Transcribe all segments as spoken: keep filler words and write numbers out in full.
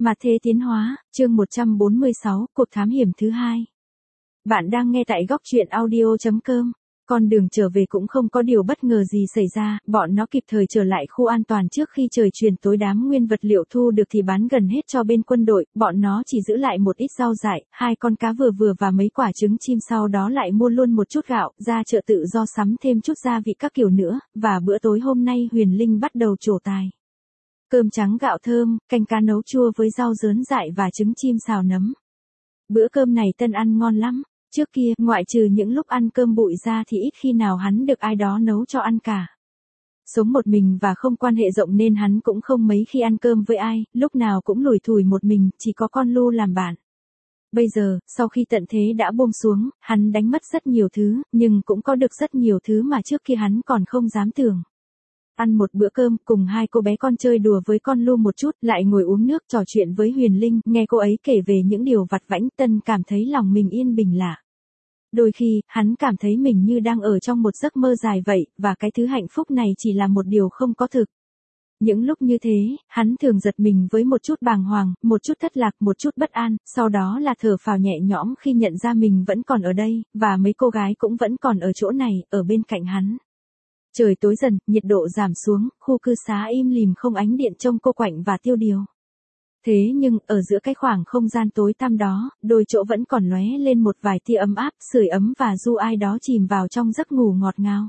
Mà thế tiến hóa, chương một trăm bốn mươi sáu, cuộc thám hiểm thứ hai. Bạn đang nghe tại góc truyện audio chấm com. Con đường trở về cũng không có điều bất ngờ gì xảy ra, bọn nó kịp thời trở lại khu an toàn trước khi trời chuyển tối. Đám nguyên vật liệu thu được thì bán gần hết cho bên quân đội, bọn nó chỉ giữ lại một ít rau dại, hai con cá vừa vừa và mấy quả trứng chim, sau đó lại mua luôn một chút gạo, ra chợ tự do sắm thêm chút gia vị các kiểu nữa, và bữa tối hôm nay Huyền Linh bắt đầu trổ tài. Cơm trắng gạo thơm, canh cá nấu chua với rau dớn dại và trứng chim xào nấm. Bữa cơm này Tân ăn ngon lắm. Trước kia, ngoại trừ những lúc ăn cơm bụi ra thì ít khi nào hắn được ai đó nấu cho ăn cả. Sống một mình và không quan hệ rộng nên hắn cũng không mấy khi ăn cơm với ai, lúc nào cũng lủi thủi một mình, chỉ có con Lu làm bạn. Bây giờ, sau khi tận thế đã buông xuống, hắn đánh mất rất nhiều thứ, nhưng cũng có được rất nhiều thứ mà trước kia hắn còn không dám tưởng. Ăn một bữa cơm, cùng hai cô bé con chơi đùa với con Lu một chút, lại ngồi uống nước trò chuyện với Huyền Linh, nghe cô ấy kể về những điều vặt vãnh. Tân cảm thấy lòng mình yên bình lạ. Đôi khi, hắn cảm thấy mình như đang ở trong một giấc mơ dài vậy, và cái thứ hạnh phúc này chỉ là một điều không có thực. Những lúc như thế, hắn thường giật mình với một chút bàng hoàng, một chút thất lạc, một chút bất an, sau đó là thở phào nhẹ nhõm khi nhận ra mình vẫn còn ở đây, và mấy cô gái cũng vẫn còn ở chỗ này, ở bên cạnh hắn. Trời tối dần, nhiệt độ giảm xuống, khu cư xá im lìm không ánh điện trông cô quạnh và tiêu điều. Thế nhưng, ở giữa cái khoảng không gian tối tăm đó, đôi chỗ vẫn còn lóe lên một vài tia ấm áp, sưởi ấm và du ai đó chìm vào trong giấc ngủ ngọt ngào.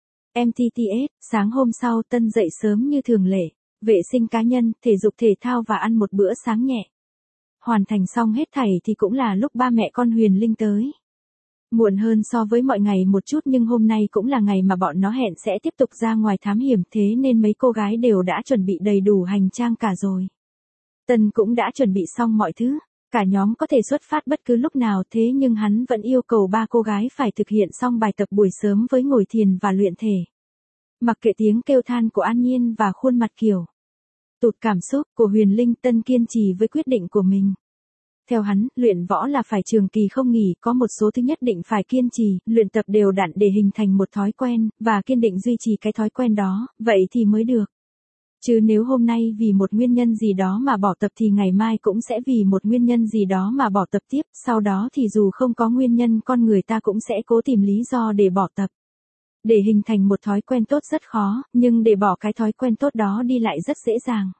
em tê tê ét, sáng hôm sau Tân dậy sớm như thường lệ, vệ sinh cá nhân, thể dục thể thao và ăn một bữa sáng nhẹ. Hoàn thành xong hết thảy thì cũng là lúc ba mẹ con Huyền Linh tới. Muộn hơn so với mọi ngày một chút nhưng hôm nay cũng là ngày mà bọn nó hẹn sẽ tiếp tục ra ngoài thám hiểm, thế nên mấy cô gái đều đã chuẩn bị đầy đủ hành trang cả rồi. Tân cũng đã chuẩn bị xong mọi thứ, cả nhóm có thể xuất phát bất cứ lúc nào, thế nhưng hắn vẫn yêu cầu ba cô gái phải thực hiện xong bài tập buổi sớm với ngồi thiền và luyện thể. Mặc kệ tiếng kêu than của An Nhiên và khuôn mặt kiểu tụt cảm xúc của Huyền Linh, Tân kiên trì với quyết định của mình. Theo hắn, luyện võ là phải trường kỳ không nghỉ, có một số thứ nhất định phải kiên trì, luyện tập đều đặn để hình thành một thói quen, và kiên định duy trì cái thói quen đó, vậy thì mới được. Chứ nếu hôm nay vì một nguyên nhân gì đó mà bỏ tập thì ngày mai cũng sẽ vì một nguyên nhân gì đó mà bỏ tập tiếp, sau đó thì dù không có nguyên nhân con người ta cũng sẽ cố tìm lý do để bỏ tập. Để hình thành một thói quen tốt rất khó, nhưng để bỏ cái thói quen tốt đó đi lại rất dễ dàng.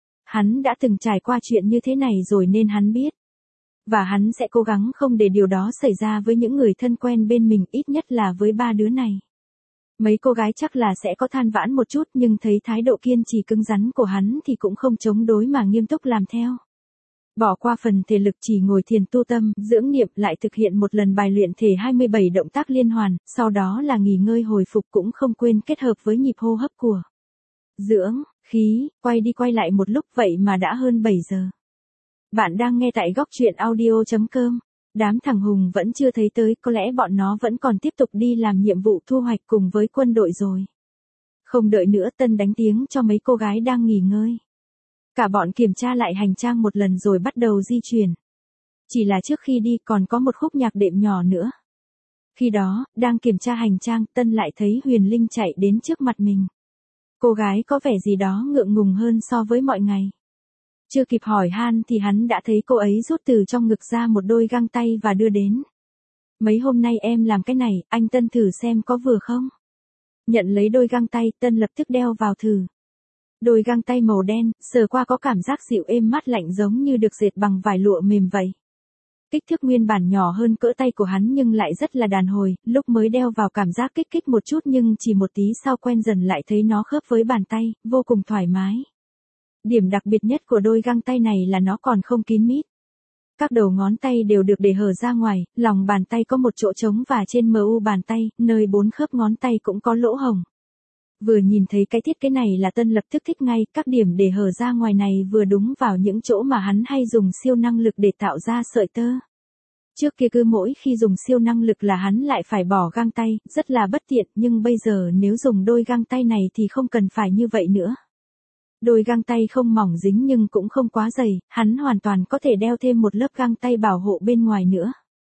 Hắn đã từng trải qua chuyện như thế này rồi nên hắn biết. Và hắn sẽ cố gắng không để điều đó xảy ra với những người thân quen bên mình, ít nhất là với ba đứa này. Mấy cô gái chắc là sẽ có than vãn một chút nhưng thấy thái độ kiên trì cứng rắn của hắn thì cũng không chống đối mà nghiêm túc làm theo. Bỏ qua phần thể lực chỉ ngồi thiền tu tâm, dưỡng niệm, lại thực hiện một lần bài luyện thể hai mươi bảy động tác liên hoàn, sau đó là nghỉ ngơi hồi phục, cũng không quên kết hợp với nhịp hô hấp của dưỡng khí, quay đi quay lại một lúc, vậy mà đã hơn bảy giờ. Bạn đang nghe tại góc truyện audio chấm com. Đám thằng Hùng vẫn chưa thấy tới, có lẽ bọn nó vẫn còn tiếp tục đi làm nhiệm vụ thu hoạch cùng với quân đội rồi. Không đợi nữa, Tân đánh tiếng cho mấy cô gái đang nghỉ ngơi. Cả bọn kiểm tra lại hành trang một lần rồi bắt đầu di chuyển. Chỉ là trước khi đi còn có một khúc nhạc đệm nhỏ nữa. Khi đó, đang kiểm tra hành trang, Tân lại thấy Huyền Linh chạy đến trước mặt mình. Cô gái có vẻ gì đó ngượng ngùng hơn so với mọi ngày. Chưa kịp hỏi han thì hắn đã thấy cô ấy rút từ trong ngực ra một đôi găng tay và đưa đến. Mấy hôm nay em làm cái này, anh Tân thử xem có vừa không? Nhận lấy đôi găng tay, Tân lập tức đeo vào thử. Đôi găng tay màu đen, sờ qua có cảm giác dịu êm mát lạnh giống như được dệt bằng vải lụa mềm vậy. Kích thước nguyên bản nhỏ hơn cỡ tay của hắn nhưng lại rất là đàn hồi, lúc mới đeo vào cảm giác kích kích một chút nhưng chỉ một tí sau quen dần lại thấy nó khớp với bàn tay, vô cùng thoải mái. Điểm đặc biệt nhất của đôi găng tay này là nó còn không kín mít. Các đầu ngón tay đều được để hở ra ngoài, lòng bàn tay có một chỗ trống và trên mu bàn tay, nơi bốn khớp ngón tay cũng có lỗ hổng. Vừa nhìn thấy cái thiết kế này là Tân lập tức thích ngay, các điểm để hở ra ngoài này vừa đúng vào những chỗ mà hắn hay dùng siêu năng lực để tạo ra sợi tơ. Trước kia cứ mỗi khi dùng siêu năng lực là hắn lại phải bỏ găng tay, rất là bất tiện, nhưng bây giờ nếu dùng đôi găng tay này thì không cần phải như vậy nữa. Đôi găng tay không mỏng dính nhưng cũng không quá dày, hắn hoàn toàn có thể đeo thêm một lớp găng tay bảo hộ bên ngoài nữa.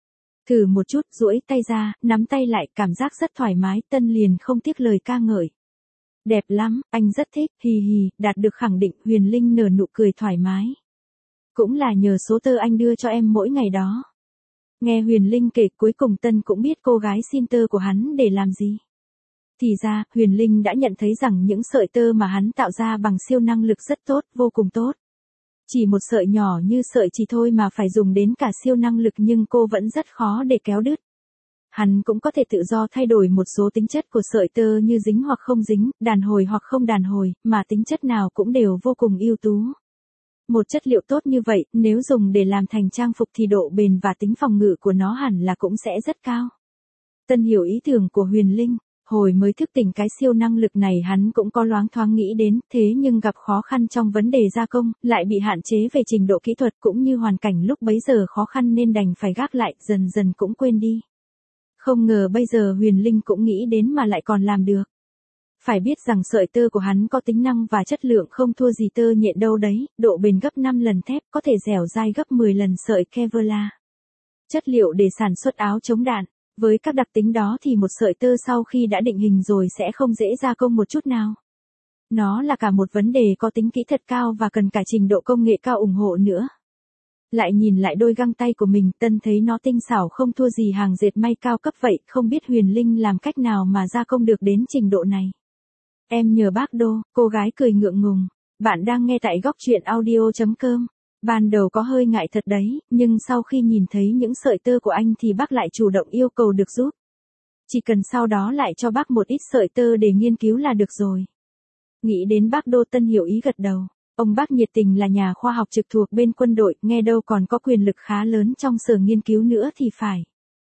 Thử một chút, duỗi tay ra, nắm tay lại, cảm giác rất thoải mái, Tân liền không tiếc lời ca ngợi. Đẹp lắm, anh rất thích, hì hì, đạt được khẳng định, Huyền Linh nở nụ cười thoải mái. Cũng là nhờ số tơ anh đưa cho em mỗi ngày đó. Nghe Huyền Linh kể cuối cùng Tân cũng biết cô gái xin tơ của hắn để làm gì. Thì ra, Huyền Linh đã nhận thấy rằng những sợi tơ mà hắn tạo ra bằng siêu năng lực rất tốt, vô cùng tốt. Chỉ một sợi nhỏ như sợi chỉ thôi mà phải dùng đến cả siêu năng lực nhưng cô vẫn rất khó để kéo đứt. Hắn cũng có thể tự do thay đổi một số tính chất của sợi tơ như dính hoặc không dính, đàn hồi hoặc không đàn hồi, mà tính chất nào cũng đều vô cùng ưu tú. Một chất liệu tốt như vậy, nếu dùng để làm thành trang phục thì độ bền và tính phòng ngự của nó hẳn là cũng sẽ rất cao. Tân hiểu ý tưởng của Huyền Linh, hồi mới thức tỉnh cái siêu năng lực này hắn cũng có loáng thoáng nghĩ đến, thế nhưng gặp khó khăn trong vấn đề gia công, lại bị hạn chế về trình độ kỹ thuật cũng như hoàn cảnh lúc bấy giờ khó khăn nên đành phải gác lại, dần dần cũng quên đi. Không ngờ bây giờ Huyền Linh cũng nghĩ đến mà lại còn làm được. Phải biết rằng sợi tơ của hắn có tính năng và chất lượng không thua gì tơ nhện đâu đấy, độ bền gấp năm lần thép, có thể dẻo dai gấp mười lần sợi Kevlar. Chất liệu để sản xuất áo chống đạn, với các đặc tính đó thì một sợi tơ sau khi đã định hình rồi sẽ không dễ gia công một chút nào. Nó là cả một vấn đề có tính kỹ thuật cao và cần cả trình độ công nghệ cao ủng hộ nữa. Lại nhìn lại đôi găng tay của mình, Tân thấy nó tinh xảo không thua gì hàng dệt may cao cấp vậy, không biết Huyền Linh làm cách nào mà gia công được đến trình độ này. Em nhờ bác Đô, cô gái cười ngượng ngùng. Bạn đang nghe tại góc truyện audio chấm com. Ban đầu có hơi ngại thật đấy, nhưng sau khi nhìn thấy những sợi tơ của anh thì bác lại chủ động yêu cầu được giúp. Chỉ cần sau đó lại cho bác một ít sợi tơ để nghiên cứu là được rồi. Nghĩ đến bác Đô, Tân hiểu ý gật đầu. Ông bác nhiệt tình là nhà khoa học trực thuộc bên quân đội, nghe đâu còn có quyền lực khá lớn trong sở nghiên cứu nữa thì phải.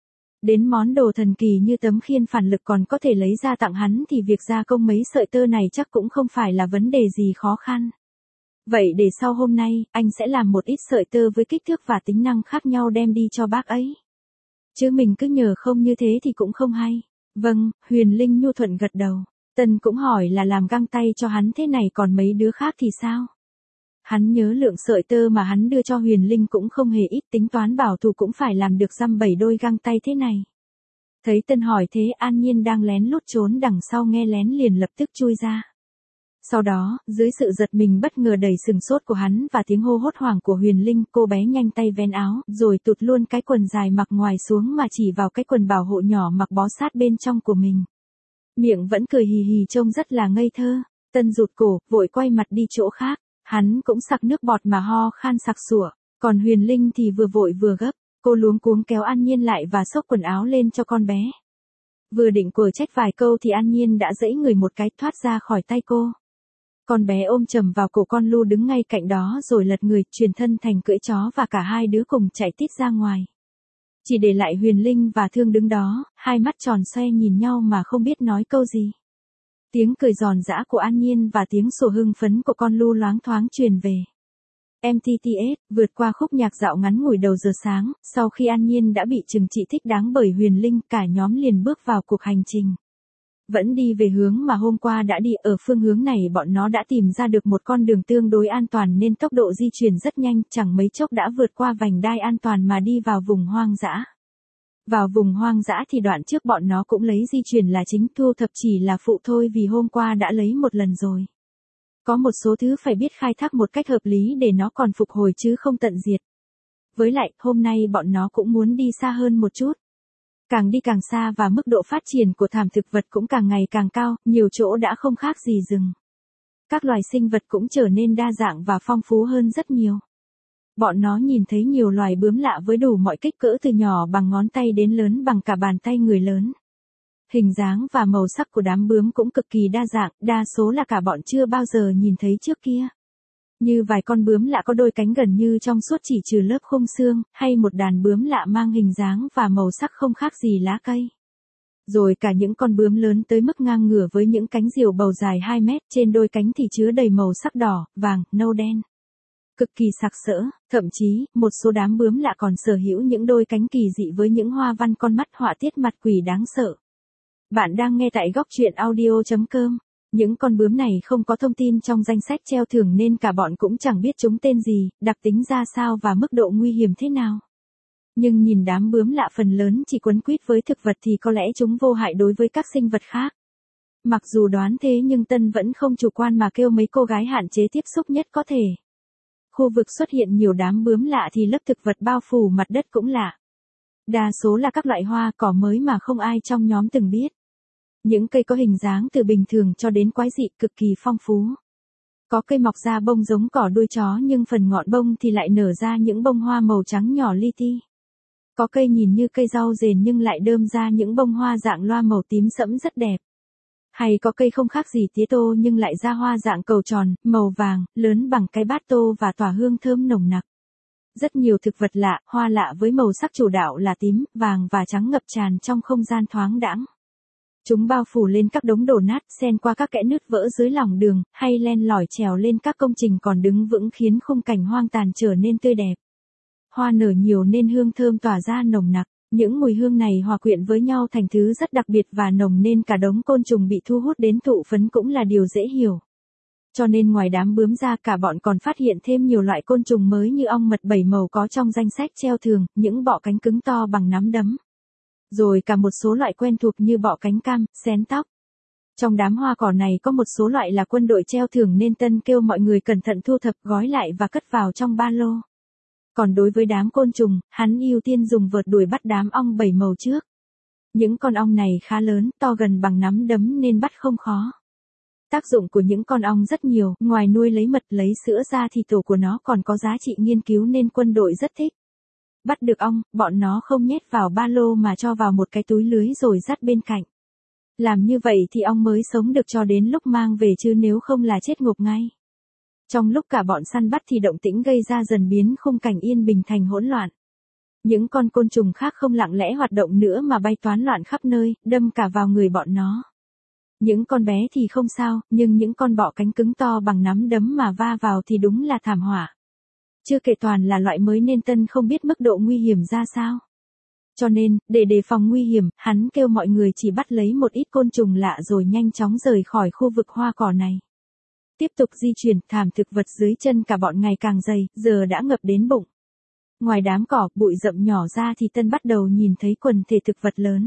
Đến món đồ thần kỳ như tấm khiên phản lực còn có thể lấy ra tặng hắn thì việc gia công mấy sợi tơ này chắc cũng không phải là vấn đề gì khó khăn. Vậy để sau hôm nay, anh sẽ làm một ít sợi tơ với kích thước và tính năng khác nhau đem đi cho bác ấy. Chứ mình cứ nhờ không như thế thì cũng không hay. Vâng, Huyền Linh nhu thuận gật đầu. Tân cũng hỏi là làm găng tay cho hắn thế này còn mấy đứa khác thì sao? Hắn nhớ lượng sợi tơ mà hắn đưa cho Huyền Linh cũng không hề ít, tính toán bảo thủ cũng phải làm được dăm bảy đôi găng tay thế này. Thấy Tân hỏi thế, An Nhiên đang lén lút trốn đằng sau nghe lén liền lập tức chui ra. Sau đó, dưới sự giật mình bất ngờ đầy sừng sốt của hắn và tiếng hô hốt hoảng của Huyền Linh, cô bé nhanh tay vén áo, rồi tụt luôn cái quần dài mặc ngoài xuống mà chỉ vào cái quần bảo hộ nhỏ mặc bó sát bên trong của mình. Miệng vẫn cười hì hì trông rất là ngây thơ. Tân rụt cổ, vội quay mặt đi chỗ khác. Hắn cũng sặc nước bọt mà ho khan sặc sủa. Còn Huyền Linh thì vừa vội vừa gấp. Cô luống cuống kéo An Nhiên lại và xốc quần áo lên cho con bé. Vừa định quở trách vài câu thì An Nhiên đã giãy người một cái thoát ra khỏi tay cô. Con bé ôm chầm vào cổ con Lu đứng ngay cạnh đó rồi lật người, chuyển thân thành cưỡi chó và cả hai đứa cùng chạy tít ra ngoài. Chỉ để lại Huyền Linh và Thương đứng đó, hai mắt tròn xoe nhìn nhau mà không biết nói câu gì. Tiếng cười giòn giã của An Nhiên và tiếng sủa hưng phấn của con Lu loáng thoáng truyền về. em tê tê ét, vượt qua khúc nhạc dạo ngắn ngủi đầu giờ sáng, sau khi An Nhiên đã bị trừng trị thích đáng bởi Huyền Linh, cả nhóm liền bước vào cuộc hành trình. Vẫn đi về hướng mà hôm qua đã đi, ở phương hướng này bọn nó đã tìm ra được một con đường tương đối an toàn nên tốc độ di chuyển rất nhanh, chẳng mấy chốc đã vượt qua vành đai an toàn mà đi vào vùng hoang dã. Vào vùng hoang dã thì đoạn trước bọn nó cũng lấy di chuyển là chính, thu thập chỉ là phụ thôi vì hôm qua đã lấy một lần rồi. Có một số thứ phải biết khai thác một cách hợp lý để nó còn phục hồi chứ không tận diệt. Với lại, hôm nay bọn nó cũng muốn đi xa hơn một chút. Càng đi càng xa và mức độ phát triển của thảm thực vật cũng càng ngày càng cao, nhiều chỗ đã không khác gì rừng. Các loài sinh vật cũng trở nên đa dạng và phong phú hơn rất nhiều. Bọn nó nhìn thấy nhiều loài bướm lạ với đủ mọi kích cỡ từ nhỏ bằng ngón tay đến lớn bằng cả bàn tay người lớn. Hình dáng và màu sắc của đám bướm cũng cực kỳ đa dạng, đa số là cả bọn chưa bao giờ nhìn thấy trước kia. Như vài con bướm lạ có đôi cánh gần như trong suốt chỉ trừ lớp khung xương, hay một đàn bướm lạ mang hình dáng và màu sắc không khác gì lá cây. Rồi cả những con bướm lớn tới mức ngang ngửa với những cánh diều bầu dài hai mét, trên đôi cánh thì chứa đầy màu sắc đỏ, vàng, nâu đen. Cực kỳ sặc sỡ, thậm chí, một số đám bướm lạ còn sở hữu những đôi cánh kỳ dị với những hoa văn con mắt họa tiết mặt quỷ đáng sợ. Bạn đang nghe tại góc truyện audio chấm com. Những con bướm này không có thông tin trong danh sách treo thưởng nên cả bọn cũng chẳng biết chúng tên gì, đặc tính ra sao và mức độ nguy hiểm thế nào. Nhưng nhìn đám bướm lạ phần lớn chỉ quấn quýt với thực vật thì có lẽ chúng vô hại đối với các sinh vật khác. Mặc dù đoán thế nhưng Tân vẫn không chủ quan mà kêu mấy cô gái hạn chế tiếp xúc nhất có thể. Khu vực xuất hiện nhiều đám bướm lạ thì lớp thực vật bao phủ mặt đất cũng lạ. Đa số là các loại hoa cỏ mới mà không ai trong nhóm từng biết. Những cây có hình dáng từ bình thường cho đến quái dị cực kỳ phong phú. Có cây mọc ra bông giống cỏ đuôi chó nhưng phần ngọn bông thì lại nở ra những bông hoa màu trắng nhỏ li ti. Có cây nhìn như cây rau rền nhưng lại đơm ra những bông hoa dạng loa màu tím sẫm rất đẹp. Hay có cây không khác gì tía tô nhưng lại ra hoa dạng cầu tròn, màu vàng, lớn bằng cái bát tô và tỏa hương thơm nồng nặc. Rất nhiều thực vật lạ, hoa lạ với màu sắc chủ đạo là tím, vàng và trắng ngập tràn trong không gian thoáng đãng. Chúng bao phủ lên các đống đổ nát, xen qua các kẽ nứt vỡ dưới lòng đường, hay len lỏi trèo lên các công trình còn đứng vững khiến khung cảnh hoang tàn trở nên tươi đẹp. Hoa nở nhiều nên hương thơm tỏa ra nồng nặc. Những mùi hương này hòa quyện với nhau thành thứ rất đặc biệt và nồng nên cả đống côn trùng bị thu hút đến thụ phấn cũng là điều dễ hiểu. Cho nên ngoài đám bướm ra cả bọn còn phát hiện thêm nhiều loại côn trùng mới như ong mật bảy màu có trong danh sách treo thường, những bọ cánh cứng to bằng nắm đấm. Rồi cả một số loại quen thuộc như bọ cánh cam, xén tóc. Trong đám hoa cỏ này có một số loại là quân đội treo thưởng nên Tân kêu mọi người cẩn thận thu thập gói lại và cất vào trong ba lô. Còn đối với đám côn trùng, hắn ưu tiên dùng vợt đuổi bắt đám ong bảy màu trước. Những con ong này khá lớn, to gần bằng nắm đấm nên bắt không khó. Tác dụng của những con ong rất nhiều, ngoài nuôi lấy mật lấy sữa ra thì tổ của nó còn có giá trị nghiên cứu nên quân đội rất thích. Bắt được ong, bọn nó không nhét vào ba lô mà cho vào một cái túi lưới rồi dắt bên cạnh. Làm như vậy thì ong mới sống được cho đến lúc mang về chứ nếu không là chết ngộp ngay. Trong lúc cả bọn săn bắt thì động tĩnh gây ra dần biến khung cảnh yên bình thành hỗn loạn. Những con côn trùng khác không lặng lẽ hoạt động nữa mà bay toán loạn khắp nơi, đâm cả vào người bọn nó. Những con bé thì không sao, nhưng những con bọ cánh cứng to bằng nắm đấm mà va vào thì đúng là thảm họa. Chưa kể toàn là loại mới nên Tân không biết mức độ nguy hiểm ra sao. Cho nên, để đề phòng nguy hiểm, hắn kêu mọi người chỉ bắt lấy một ít côn trùng lạ rồi nhanh chóng rời khỏi khu vực hoa cỏ này. Tiếp tục di chuyển, thảm thực vật dưới chân cả bọn ngày càng dày, giờ đã ngập đến bụng. Ngoài đám cỏ, bụi rậm nhỏ ra thì Tân bắt đầu nhìn thấy quần thể thực vật lớn.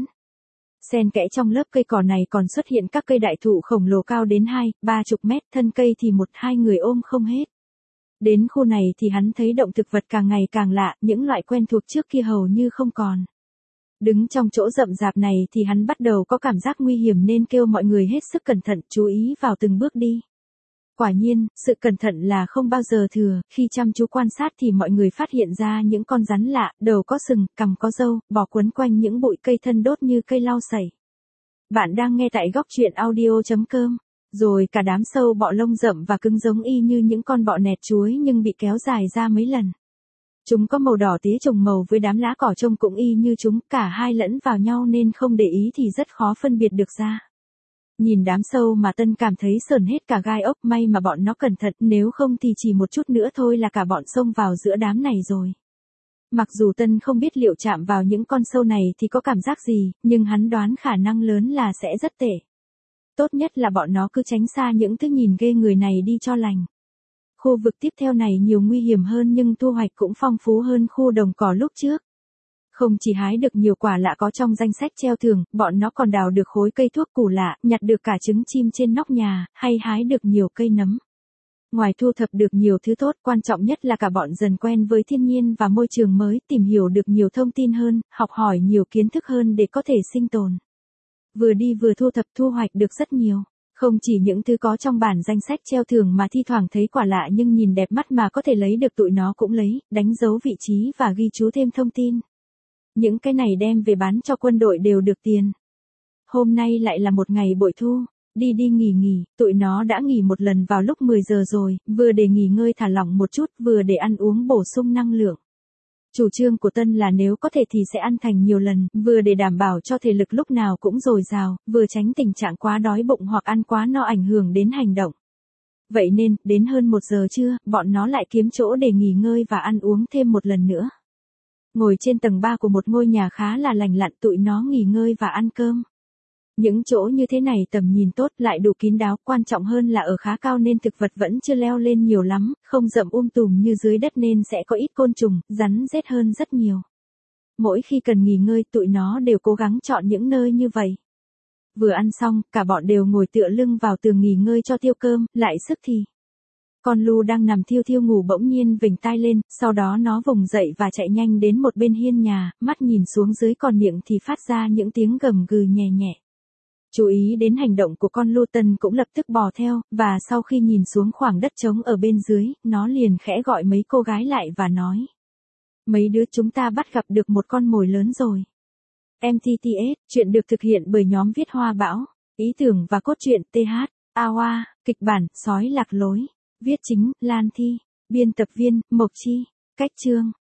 Xen kẽ trong lớp cây cỏ này còn xuất hiện các cây đại thụ khổng lồ cao đến hai, ba chục mét, thân cây thì một hai người ôm không hết. Đến khu này thì hắn thấy động thực vật càng ngày càng lạ, những loại quen thuộc trước kia hầu như không còn. Đứng trong chỗ rậm rạp này thì hắn bắt đầu có cảm giác nguy hiểm nên kêu mọi người hết sức cẩn thận, chú ý vào từng bước đi. Quả nhiên, sự cẩn thận là không bao giờ thừa, khi chăm chú quan sát thì mọi người phát hiện ra những con rắn lạ, đầu có sừng, cằm có râu, bò quấn quanh những bụi cây thân đốt như cây lau sậy. Bạn đang nghe tại góc truyện audio chấm com. Rồi cả đám sâu bọ lông rậm và cứng giống y như những con bọ nẹt chuối nhưng bị kéo dài ra mấy lần. Chúng có màu đỏ tía trùng màu với đám lá cỏ trông cũng y như chúng, cả hai lẫn vào nhau nên không để ý thì rất khó phân biệt được ra. Nhìn đám sâu mà Tân cảm thấy sởn hết cả gai ốc, may mà bọn nó cẩn thận, nếu không thì chỉ một chút nữa thôi là cả bọn xông vào giữa đám này rồi. Mặc dù Tân không biết liệu chạm vào những con sâu này thì có cảm giác gì, nhưng hắn đoán khả năng lớn là sẽ rất tệ. Tốt nhất là bọn nó cứ tránh xa những thứ nhìn ghê người này đi cho lành. Khu vực tiếp theo này nhiều nguy hiểm hơn nhưng thu hoạch cũng phong phú hơn khu đồng cỏ lúc trước. Không chỉ hái được nhiều quả lạ có trong danh sách treo thưởng, bọn nó còn đào được khối cây thuốc củ lạ, nhặt được cả trứng chim trên nóc nhà, hay hái được nhiều cây nấm. Ngoài thu thập được nhiều thứ tốt, quan trọng nhất là cả bọn dần quen với thiên nhiên và môi trường mới, tìm hiểu được nhiều thông tin hơn, học hỏi nhiều kiến thức hơn để có thể sinh tồn. Vừa đi vừa thu thập thu hoạch được rất nhiều. Không chỉ những thứ có trong bản danh sách treo thưởng mà thi thoảng thấy quả lạ nhưng nhìn đẹp mắt mà có thể lấy được tụi nó cũng lấy, đánh dấu vị trí và ghi chú thêm thông tin. Những cái này đem về bán cho quân đội đều được tiền. Hôm nay lại là một ngày bội thu, đi đi nghỉ nghỉ, tụi nó đã nghỉ một lần vào lúc mười giờ rồi, vừa để nghỉ ngơi thả lỏng một chút, vừa để ăn uống bổ sung năng lượng. Chủ trương của Tân là nếu có thể thì sẽ ăn thành nhiều lần, vừa để đảm bảo cho thể lực lúc nào cũng dồi dào, vừa tránh tình trạng quá đói bụng hoặc ăn quá no ảnh hưởng đến hành động. Vậy nên, đến hơn một giờ trưa, bọn nó lại kiếm chỗ để nghỉ ngơi và ăn uống thêm một lần nữa. Ngồi trên tầng ba của một ngôi nhà khá là lành lặn, tụi nó nghỉ ngơi và ăn cơm. Những chỗ như thế này tầm nhìn tốt lại đủ kín đáo, quan trọng hơn là ở khá cao nên thực vật vẫn chưa leo lên nhiều lắm, không rậm um tùm như dưới đất nên sẽ có ít côn trùng, rắn rết hơn rất nhiều. Mỗi khi cần nghỉ ngơi tụi nó đều cố gắng chọn những nơi như vậy. Vừa ăn xong, cả bọn đều ngồi tựa lưng vào tường nghỉ ngơi cho tiêu cơm, lại sức thì. Con Lu đang nằm thiêu thiêu ngủ bỗng nhiên vểnh tai lên, sau đó nó vùng dậy và chạy nhanh đến một bên hiên nhà, mắt nhìn xuống dưới còn miệng thì phát ra những tiếng gầm gừ nhẹ nhẹ. Chú ý đến hành động của con Lu, Tân cũng lập tức bò theo, và sau khi nhìn xuống khoảng đất trống ở bên dưới, nó liền khẽ gọi mấy cô gái lại và nói. Mấy đứa chúng ta bắt gặp được một con mồi lớn rồi. em tê tê ét, chuyện được thực hiện bởi nhóm viết Hoa Bão, ý tưởng và cốt truyện tê hát, a o a, kịch bản, Sói Lạc Lối, viết chính, Lan Thi, biên tập viên, Mộc Chi, cách chương.